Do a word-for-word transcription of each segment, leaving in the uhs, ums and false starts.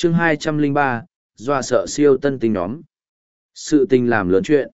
chương hai trăm lẻ ba, dọa sợ siêu tân tinh nhóm. Sự tình làm lớn chuyện.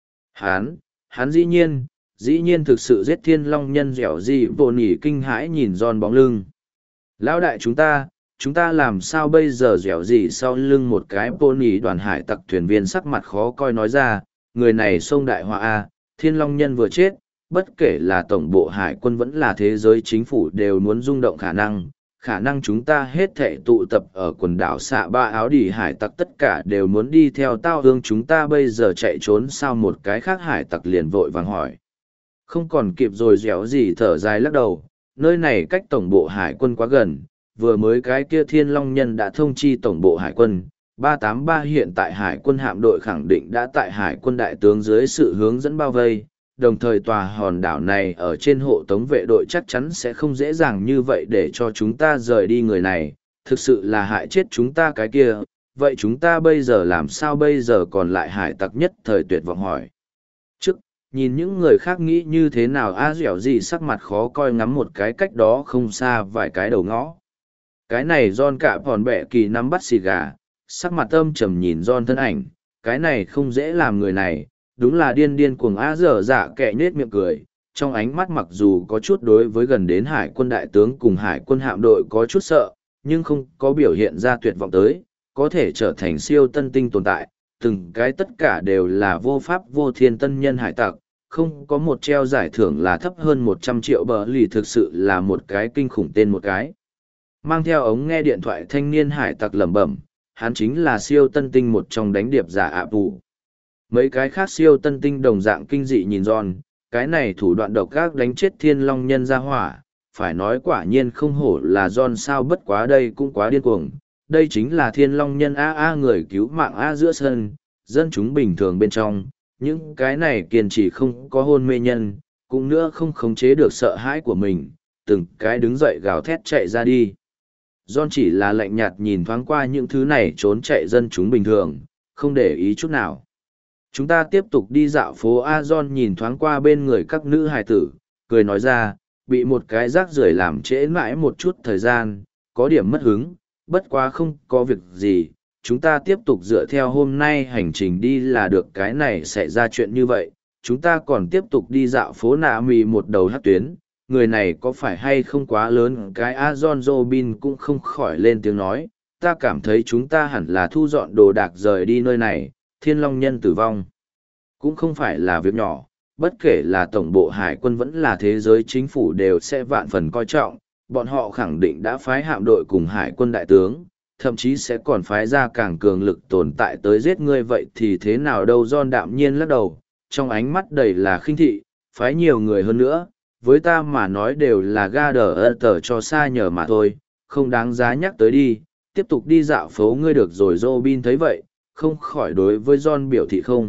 Hán, hắn dĩ nhiên, dĩ nhiên thực sự giết thiên long nhân dẻo gì vô nỉ kinh hãi nhìn giòn bóng lưng. Lão đại chúng ta, chúng ta làm sao bây giờ dẻo gì sau lưng một cái vô nỉ đoàn hải tặc thuyền viên sắc mặt khó coi nói ra, người này sông đại họa A, thiên long nhân vừa chết, bất kể là tổng bộ hải quân vẫn là thế giới chính phủ đều muốn rung động khả năng. Khả năng chúng ta hết thệ tụ tập ở quần đảo xạ ba áo đỉ hải tặc tất cả đều muốn đi theo tao hương chúng ta bây giờ chạy trốn sao một cái khác hải tặc liền vội vàng hỏi. Không còn kịp rồi dẻo gì thở dài lắc đầu, nơi này cách tổng bộ hải quân quá gần, vừa mới cái kia thiên long nhân đã thông chi tổng bộ hải quân, ba tám ba hiện tại hải quân hạm đội khẳng định đã tại hải quân đại tướng dưới sự hướng dẫn bao vây. Đồng thời tòa hòn đảo này ở trên hộ tống vệ đội chắc chắn sẽ không dễ dàng như vậy để cho chúng ta rời đi người này, thực sự là hại chết chúng ta cái kia, vậy chúng ta bây giờ làm sao bây giờ còn lại hải tặc nhất thời tuyệt vọng hỏi. Trước, nhìn những người khác nghĩ như thế nào a dẻo gì sắc mặt khó coi ngắm một cái cách đó không xa vài cái đầu ngõ. Cái này John cả hòn bẹ kỳ nắm bắt xì gà, sắc mặt âm trầm nhìn John thân ảnh, cái này không dễ làm người này. Đúng là điên điên cuồng á dở dạ kẹ nết miệng cười, trong ánh mắt mặc dù có chút đối với gần đến hải quân đại tướng cùng hải quân hạm đội có chút sợ, nhưng không có biểu hiện ra tuyệt vọng tới, có thể trở thành siêu tân tinh tồn tại, từng cái tất cả đều là vô pháp vô thiên tân nhân hải tặc, không có một treo giải thưởng là thấp hơn một trăm triệu bờ lì thực sự là một cái kinh khủng tên một cái. Mang theo ống nghe điện thoại thanh niên hải tặc lẩm bẩm, hắn chính là siêu tân tinh một trong đánh điệp giả ạ bù. Mấy cái khác siêu tân tinh đồng dạng kinh dị nhìn John, cái này thủ đoạn độc ác đánh chết thiên long nhân ra hỏa, phải nói quả nhiên không hổ là John sao bất quá đây cũng quá điên cuồng. Đây chính là thiên long nhân A A người cứu mạng A giữa sân, dân chúng bình thường bên trong, những cái này kiên trì không có hôn mê nhân, cũng nữa không khống chế được sợ hãi của mình, từng cái đứng dậy gào thét chạy ra đi. John chỉ là lạnh nhạt nhìn thoáng qua những thứ này trốn chạy dân chúng bình thường, không để ý chút nào. Chúng ta tiếp tục đi dạo phố A John nhìn thoáng qua bên người các nữ hài tử, cười nói ra, bị một cái rác rưởi làm trễ mãi một chút thời gian, có điểm mất hứng, bất quá không có việc gì, chúng ta tiếp tục dựa theo hôm nay hành trình đi là được cái này sẽ ra chuyện như vậy, chúng ta còn tiếp tục đi dạo phố nạ mì một đầu hát tuyến, người này có phải hay không quá lớn cái A John Robin cũng không khỏi lên tiếng nói, ta cảm thấy chúng ta hẳn là thu dọn đồ đạc rời đi nơi này. Thiên long nhân tử vong cũng không phải là việc nhỏ, bất kể là tổng bộ hải quân vẫn là thế giới chính phủ đều sẽ vạn phần coi trọng, bọn họ khẳng định đã phái hạm đội cùng hải quân đại tướng, thậm chí sẽ còn phái ra càng cường lực tồn tại tới giết ngươi vậy thì thế nào đâu. John đạm nhiên lắc đầu, trong ánh mắt đầy là khinh thị, phái nhiều người hơn nữa, với ta mà nói đều là ga đờ ơ tờ cho xa nhờ mà thôi, không đáng giá nhắc tới đi, tiếp tục đi dạo phố ngươi được rồi. Robin thấy vậy, không khỏi đối với John biểu thị không.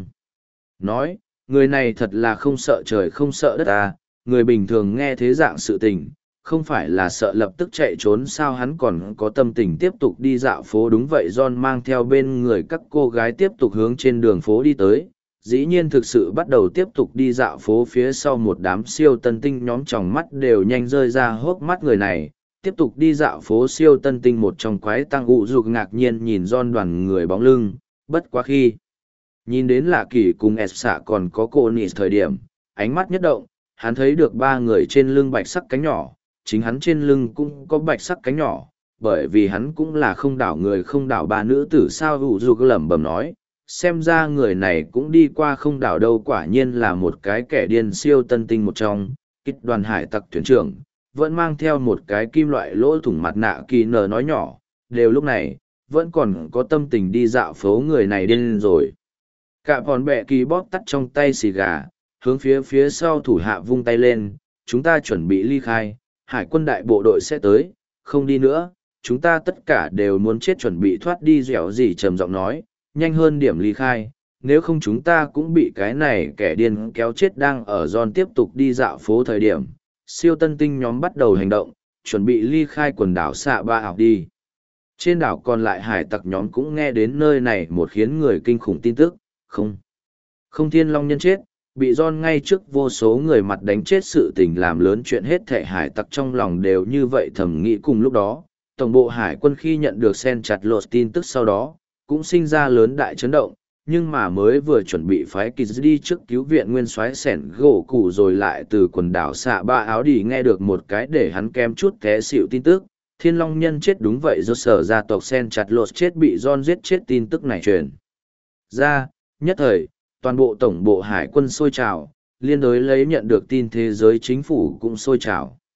Nói, người này thật là không sợ trời không sợ đất à, người bình thường nghe thế dạng sự tình, không phải là sợ lập tức chạy trốn sao hắn còn có tâm tình tiếp tục đi dạo phố. Đúng vậy, John mang theo bên người các cô gái tiếp tục hướng trên đường phố đi tới, dĩ nhiên thực sự bắt đầu tiếp tục đi dạo phố phía sau một đám siêu tân tinh nhóm tròng mắt đều nhanh rơi ra hốc mắt người này. Tiếp tục đi dạo phố siêu tân tinh một trong quái tăng ụ dục ngạc nhiên nhìn John đoàn người bóng lưng, bất quá khi nhìn đến lạ kỳ cùng ép xạ còn có cô nị thời điểm, ánh mắt nhất động, hắn thấy được ba người trên lưng bạch sắc cánh nhỏ, chính hắn trên lưng cũng có bạch sắc cánh nhỏ, bởi vì hắn cũng là không đảo người không đảo ba nữ tử sao. Ủ dù lẩm bẩm nói, xem ra người này cũng đi qua không đảo đâu, quả nhiên là một cái kẻ điên siêu tân tinh một trong. Kích đoàn hải tặc thuyền trưởng vẫn mang theo một cái kim loại lỗ thủng mặt nạ kỳ nờ nói nhỏ, đều lúc này vẫn còn có tâm tình đi dạo phố, người này điên rồi. Cả bọn bẹ kỳ bóp tắt trong tay xì gà, hướng phía phía sau thủ hạ vung tay lên, chúng ta chuẩn bị ly khai, hải quân đại bộ đội sẽ tới, không đi nữa, chúng ta tất cả đều muốn chết chuẩn bị thoát đi. Dẻo gì trầm giọng nói, nhanh hơn điểm ly khai, nếu không chúng ta cũng bị cái này kẻ điên kéo chết. Đang ở John tiếp tục đi dạo phố thời điểm, siêu tân tinh nhóm bắt đầu hành động, chuẩn bị ly khai quần đảo xạ ba ảo đi. Trên đảo còn lại hải tặc nhóm cũng nghe đến nơi này một khiến người kinh khủng tin tức, không. Không thiên long nhân chết, bị John ngay trước vô số người mặt đánh chết sự tình làm lớn chuyện hết thệ hải tặc trong lòng đều như vậy thầm nghĩ. Cùng lúc đó, tổng bộ hải quân khi nhận được sen chặt lột tin tức sau đó, cũng sinh ra lớn đại chấn động, nhưng mà mới vừa chuẩn bị phái kỳ đi trước cứu viện nguyên soái sẻn gỗ cụ rồi lại từ quần đảo xạ ba áo đi nghe được một cái để hắn kém chút té xịu tin tức. Thiên Long Nhân chết đúng vậy, do sở gia tộc sen chặt lột chết bị John giết chết tin tức này truyền ra, nhất thời, toàn bộ tổng bộ hải quân sôi trào, liên đối lấy nhận được tin thế giới chính phủ cũng sôi trào.